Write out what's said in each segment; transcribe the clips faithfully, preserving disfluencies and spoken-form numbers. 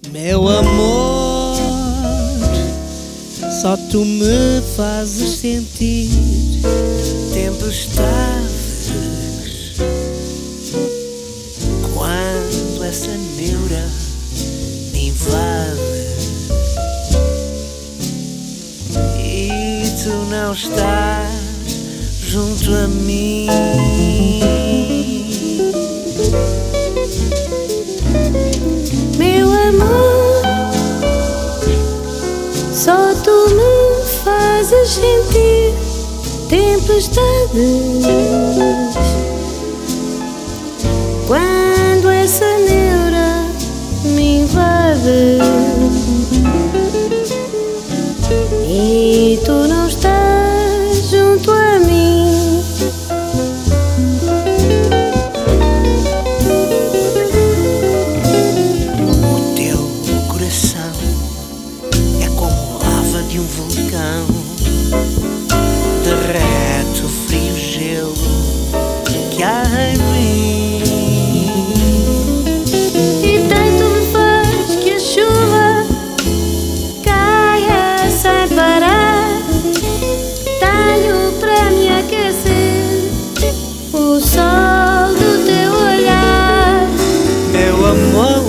Meu amor, só tu me fazes sentir tempestades. Quando essa neura me invade e tu não estás junto a mim. Meu amor, só tu me fazes sentir tempestades. Quando essa neura me invade e tu não estás junto a mim. De um vulcão derrete o frio gelo que há em mim, E tanto me faz que a chuva caia sem parar. Tenho para me aquecer o sol do teu olhar. meu amor,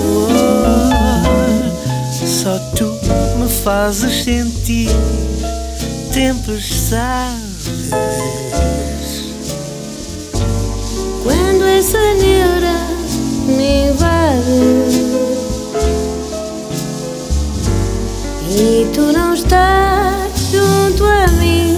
só tu me fazes sentir tempestades. Quando essa neura me invade e tu não estás junto a mim.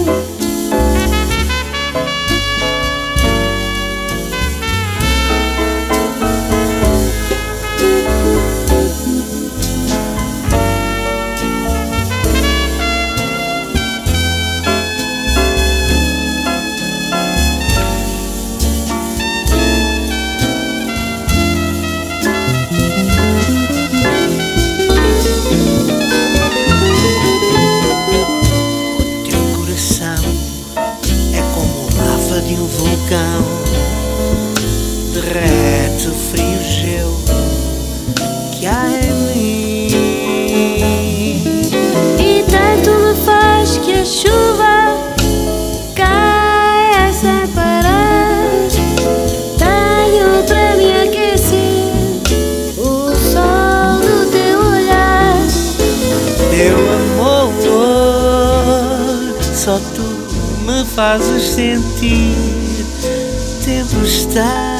De um vulcão derrete o frio gelo que há em mim, E tanto me faz que a chuva caia sem parar. Tenho para me aquecer o sol do teu olhar. meu amor, só tu me fazes sentir tempestade.